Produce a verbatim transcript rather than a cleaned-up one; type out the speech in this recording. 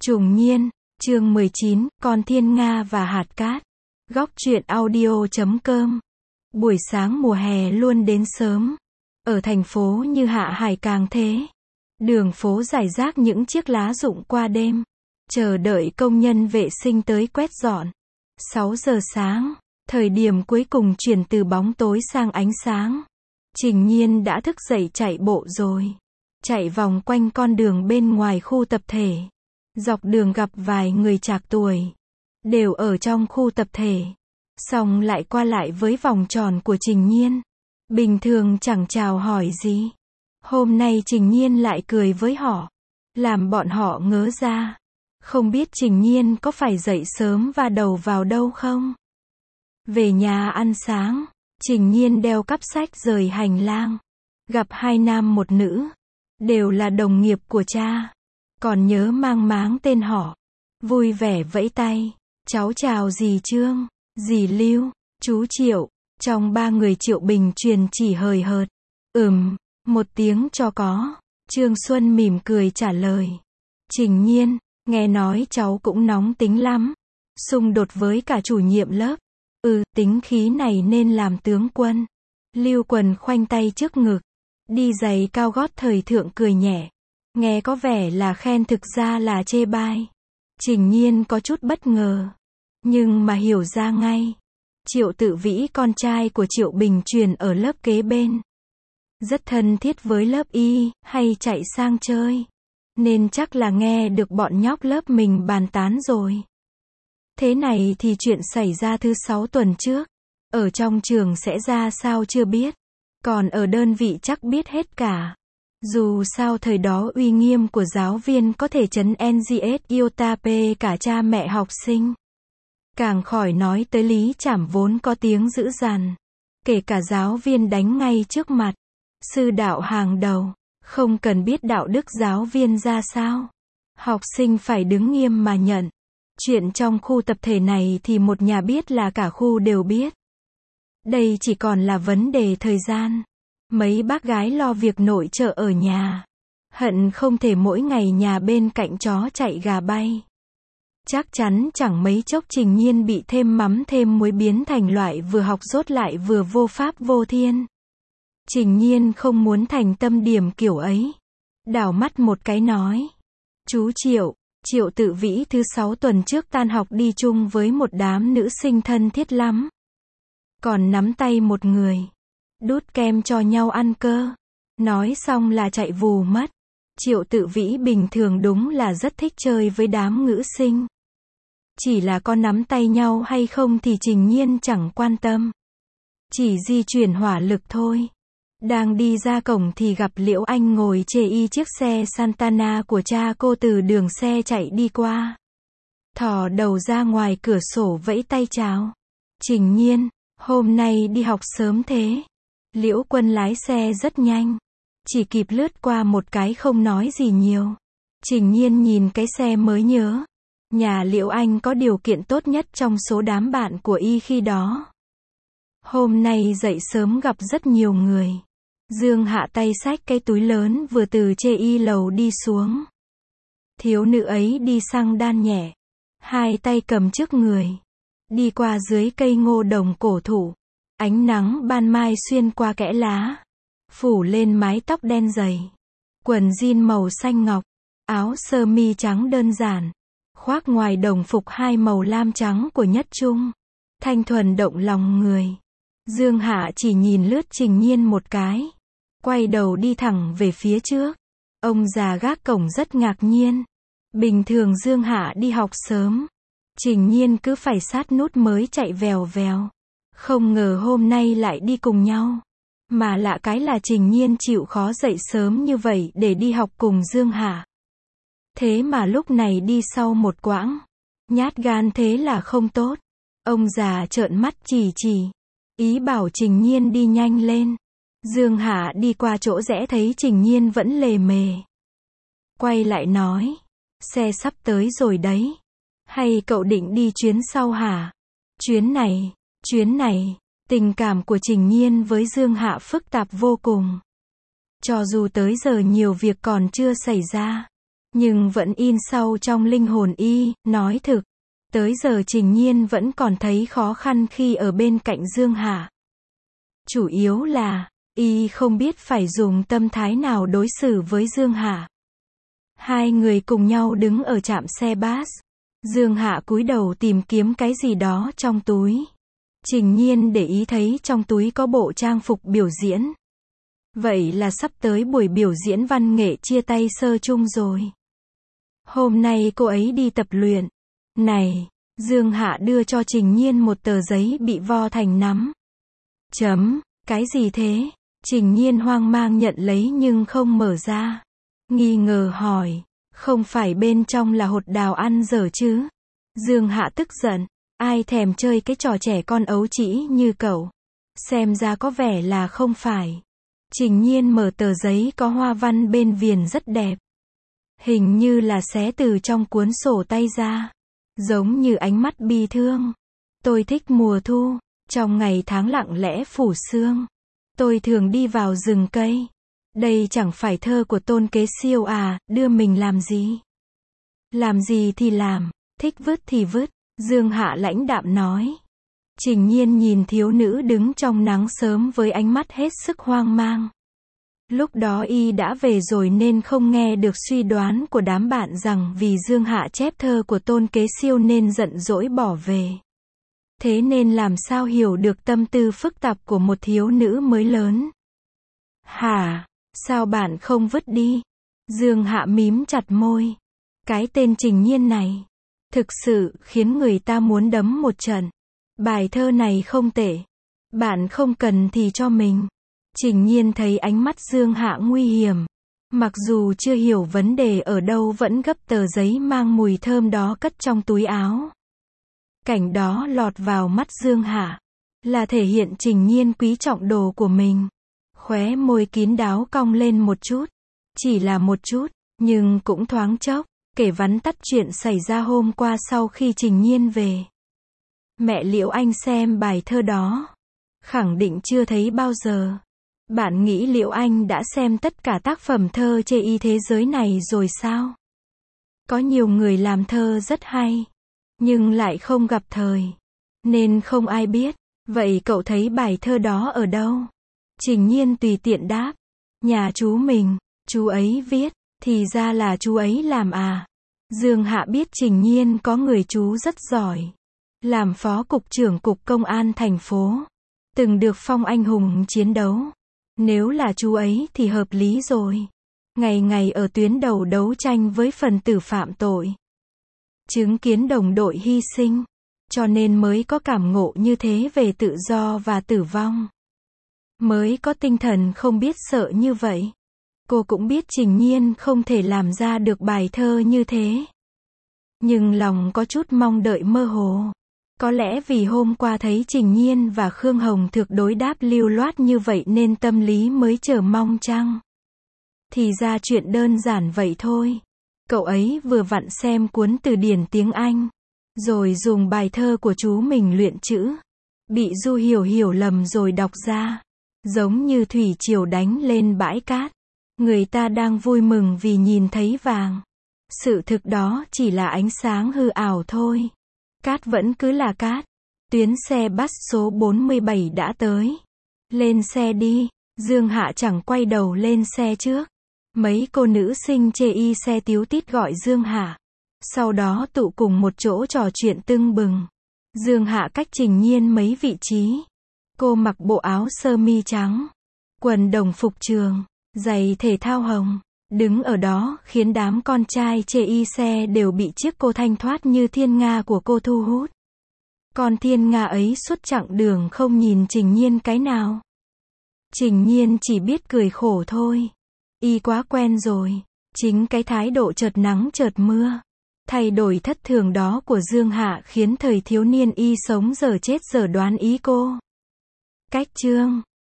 Trùng Niên, chương mười chín, Con Thiên Nga và Hạt Cát. Góc truyện audio chấm com. Buổi sáng mùa hè luôn đến sớm. Ở thành phố như Hạ Hải càng thế. Đường phố rải rác những chiếc lá rụng qua đêm. Chờ đợi công nhân vệ sinh tới quét dọn. sáu giờ sáng, thời điểm cuối cùng chuyển từ bóng tối sang ánh sáng. Trình Nhiên đã thức dậy chạy bộ rồi. Chạy vòng quanh con đường bên ngoài khu tập thể. Dọc đường gặp vài người trạc tuổi. Đều ở trong khu tập thể. Xong lại qua lại với vòng tròn của Trình Nhiên. Bình thường chẳng chào hỏi gì. Hôm nay Trình Nhiên lại cười với họ. Làm bọn họ ngớ ra. Không biết Trình Nhiên có phải dậy sớm và đầu vào đâu không? Về nhà ăn sáng, Trình Nhiên đeo cặp sách rời hành lang. Gặp hai nam một nữ. Đều là đồng nghiệp của cha. Còn nhớ mang máng tên họ. Vui vẻ vẫy tay. Cháu chào dì Trương, dì Lưu, chú Triệu. Trong ba người Triệu Bình truyền chỉ hời hợt. Ừm, một tiếng cho có. Trương Xuân mỉm cười trả lời. Trình Nhiên, nghe nói cháu cũng nóng tính lắm. Xung đột với cả chủ nhiệm lớp. Ừ, tính khí này nên làm tướng quân. Lưu Quần khoanh tay trước ngực. Đi giày cao gót thời thượng cười nhẹ. Nghe có vẻ là khen thực ra là chê bai. Trình Nhiên có chút bất ngờ. Nhưng mà hiểu ra ngay. Triệu Tự Vĩ con trai của Triệu Bình truyền ở lớp kế bên. Rất thân thiết với lớp Y, hay chạy sang chơi. Nên chắc là nghe được bọn nhóc lớp mình bàn tán rồi. Thế này thì chuyện xảy ra thứ sáu tuần trước. Ở trong trường sẽ ra sao chưa biết. Còn ở đơn vị chắc biết hết cả. Dù sao thời đó uy nghiêm của giáo viên có thể trấn en giê ét iota p cả cha mẹ học sinh. Càng khỏi nói tới Lý Trảm vốn có tiếng dữ dằn. Kể cả giáo viên đánh ngay trước mặt. Sư đạo hàng đầu. Không cần biết đạo đức giáo viên ra sao. Học sinh phải đứng nghiêm mà nhận. Chuyện trong khu tập thể này thì một nhà biết là cả khu đều biết. Đây chỉ còn là vấn đề thời gian. Mấy bác gái lo việc nội trợ ở nhà. Hận không thể mỗi ngày nhà bên cạnh chó chạy gà bay. Chắc chắn chẳng mấy chốc Trình Nhiên bị thêm mắm thêm muối biến thành loại vừa học dốt lại vừa vô pháp vô thiên. Trình Nhiên không muốn thành tâm điểm kiểu ấy. Đảo mắt một cái nói. Chú Triệu, Triệu Tự Vĩ thứ sáu tuần trước tan học đi chung với một đám nữ sinh thân thiết lắm. Còn nắm tay một người. Đút kem cho nhau ăn cơ. Nói xong là chạy vù mất. Triệu Tự Vĩ bình thường đúng là rất thích chơi với đám nữ sinh. Chỉ là có nắm tay nhau hay không thì Trình Nhiên chẳng quan tâm. Chỉ di chuyển hỏa lực thôi. Đang đi ra cổng thì gặp Liễu Anh ngồi chê y chiếc xe Santana của cha cô từ đường xe chạy đi qua. Thò đầu ra ngoài cửa sổ vẫy tay chào. Trình Nhiên, hôm nay đi học sớm thế. Liễu Quân lái xe rất nhanh. Chỉ kịp lướt qua một cái không nói gì nhiều. Trình Nhiên nhìn cái xe mới nhớ. Nhà Liễu Anh có điều kiện tốt nhất trong số đám bạn của y khi đó. Hôm nay dậy sớm gặp rất nhiều người. Dương Hạ tay xách cái túi lớn vừa từ chê y lầu đi xuống. Thiếu nữ ấy đi xăng đan nhẹ. Hai tay cầm trước người. Đi qua dưới cây ngô đồng cổ thụ. Ánh nắng ban mai xuyên qua kẽ lá. Phủ lên mái tóc đen dày. Quần jean màu xanh ngọc. Áo sơ mi trắng đơn giản. Khoác ngoài đồng phục hai màu lam trắng của Nhất Trung. Thanh thuần động lòng người. Dương Hạ chỉ nhìn lướt Trình Nhiên một cái. Quay đầu đi thẳng về phía trước. Ông già gác cổng rất ngạc nhiên. Bình thường Dương Hạ đi học sớm. Trình Nhiên cứ phải sát nút mới chạy vèo vèo. Không ngờ hôm nay lại đi cùng nhau. Mà lạ cái là Trình Nhiên chịu khó dậy sớm như vậy để đi học cùng Dương Hạ. Thế mà lúc này đi sau một quãng. Nhát gan thế là không tốt. Ông già trợn mắt chỉ chỉ. Ý bảo Trình Nhiên đi nhanh lên. Dương Hạ đi qua chỗ rẽ thấy Trình Nhiên vẫn lề mề. Quay lại nói. Xe sắp tới rồi đấy. Hay cậu định đi chuyến sau hả? Chuyến này, chuyến này. Tình cảm của Trình Nhiên với Dương Hạ phức tạp vô cùng. Cho dù tới giờ nhiều việc còn chưa xảy ra. nhưng vẫn in sâu trong linh hồn y, nói thực. Tới giờ Trình Nhiên vẫn còn thấy khó khăn khi ở bên cạnh Dương Hạ. Chủ yếu là, y không biết phải dùng tâm thái nào đối xử với Dương Hạ. Hai người cùng nhau đứng ở trạm xe bus. Dương Hạ cúi đầu tìm kiếm cái gì đó trong túi. Trình Nhiên để ý thấy trong túi có bộ trang phục biểu diễn. Vậy là sắp tới buổi biểu diễn văn nghệ chia tay sơ chung rồi. Hôm nay cô ấy đi tập luyện. Này, Dương Hạ đưa cho Trình Nhiên một tờ giấy bị vo thành nắm. Chấm, cái gì thế? Trình Nhiên hoang mang nhận lấy nhưng không mở ra. Nghi ngờ hỏi, không phải bên trong là hột đào ăn dở chứ? Dương Hạ tức giận, ai thèm chơi cái trò trẻ con ấu trĩ như cậu? Xem ra có vẻ là không phải. Trình Nhiên mở tờ giấy có hoa văn bên viền rất đẹp. Hình như là xé từ trong cuốn sổ tay ra. Giống như ánh mắt bi thương. Tôi thích mùa thu, trong ngày tháng lặng lẽ phủ sương. Tôi thường đi vào rừng cây. Đây chẳng phải thơ của Tôn Kế Siêu à, đưa mình làm gì? Làm gì thì làm, thích vứt thì vứt, Dương Hạ lãnh đạm nói. Trình Nhiên nhìn thiếu nữ đứng trong nắng sớm với ánh mắt hết sức hoang mang. Lúc đó y đã về rồi nên không nghe được suy đoán của đám bạn rằng vì Dương Hạ chép thơ của Tôn Kế Siêu nên giận dỗi bỏ về. Thế nên làm sao hiểu được tâm tư phức tạp của một thiếu nữ mới lớn. Hả? Sao bạn không vứt đi? Dương Hạ mím chặt môi. Cái tên Trình Nhiên này, thực sự khiến người ta muốn đấm một trận. Bài thơ này không tệ. Bạn không cần thì cho mình. Trình Nhiên thấy ánh mắt Dương Hạ nguy hiểm. Mặc dù chưa hiểu vấn đề ở đâu vẫn gấp tờ giấy mang mùi thơm đó cất trong túi áo. Cảnh đó lọt vào mắt Dương Hạ. Là thể hiện Trình Nhiên quý trọng đồ của mình. Khóe môi kín đáo cong lên một chút. Chỉ là một chút, nhưng cũng thoáng chốc. Kể vắn tắt chuyện xảy ra hôm qua sau khi Trình Nhiên về. Mẹ Liễu Anh xem bài thơ đó. Khẳng định chưa thấy bao giờ. Bạn nghĩ Liễu Anh đã xem tất cả tác phẩm thơ chê y thế giới này rồi sao? Có nhiều người làm thơ rất hay. Nhưng lại không gặp thời. Nên không ai biết. Vậy cậu thấy bài thơ đó ở đâu? Trình Nhiên tùy tiện đáp. Nhà chú mình, chú ấy viết. Thì ra là chú ấy làm à. Dương Hạ biết Trình Nhiên có người chú rất giỏi. Làm phó cục trưởng cục công an thành phố. Từng được phong anh hùng chiến đấu. Nếu là chú ấy thì hợp lý rồi. Ngày ngày ở tuyến đầu đấu tranh với phần tử phạm tội. Chứng kiến đồng đội hy sinh. Cho nên mới có cảm ngộ như thế về tự do và tử vong. Mới có tinh thần không biết sợ như vậy. Cô cũng biết Trình Nhiên không thể làm ra được bài thơ như thế. Nhưng lòng có chút mong đợi mơ hồ. Có lẽ vì hôm qua thấy Trình Nhiên và Khương Hồng Thược đối đáp lưu loát như vậy nên tâm lý mới chờ mong chăng? Thì ra chuyện đơn giản vậy thôi. Cậu ấy vừa vặn xem cuốn từ điển tiếng Anh. Rồi dùng bài thơ của chú mình luyện chữ. Bị Du Hiểu hiểu lầm rồi đọc ra. Giống như thủy triều đánh lên bãi cát. Người ta đang vui mừng vì nhìn thấy vàng. Sự thực đó chỉ là ánh sáng hư ảo thôi. Cát vẫn cứ là cát. Tuyến xe bus số bốn mươi bảy đã tới. Lên xe đi. Dương Hạ chẳng quay đầu lên xe trước. Mấy cô nữ sinh chê y xe tíu tít gọi Dương Hạ. Sau đó tụ cùng một chỗ trò chuyện tưng bừng. Dương Hạ cách Trình Nhiên mấy vị trí. Cô mặc bộ áo sơ mi trắng. Quần đồng phục trường. Giày thể thao hồng. Đứng ở đó khiến đám con trai chê y xe đều bị chiếc cô thanh thoát như thiên nga của cô thu hút. Con thiên nga ấy suốt chặng đường không nhìn Trình Nhiên cái nào. Trình Nhiên chỉ biết cười khổ thôi. Y quá quen rồi. Chính cái thái độ chợt nắng chợt mưa. Thay đổi thất thường đó của Dương Hạ khiến thời thiếu niên y sống giờ chết giờ đoán ý cô. Cách chương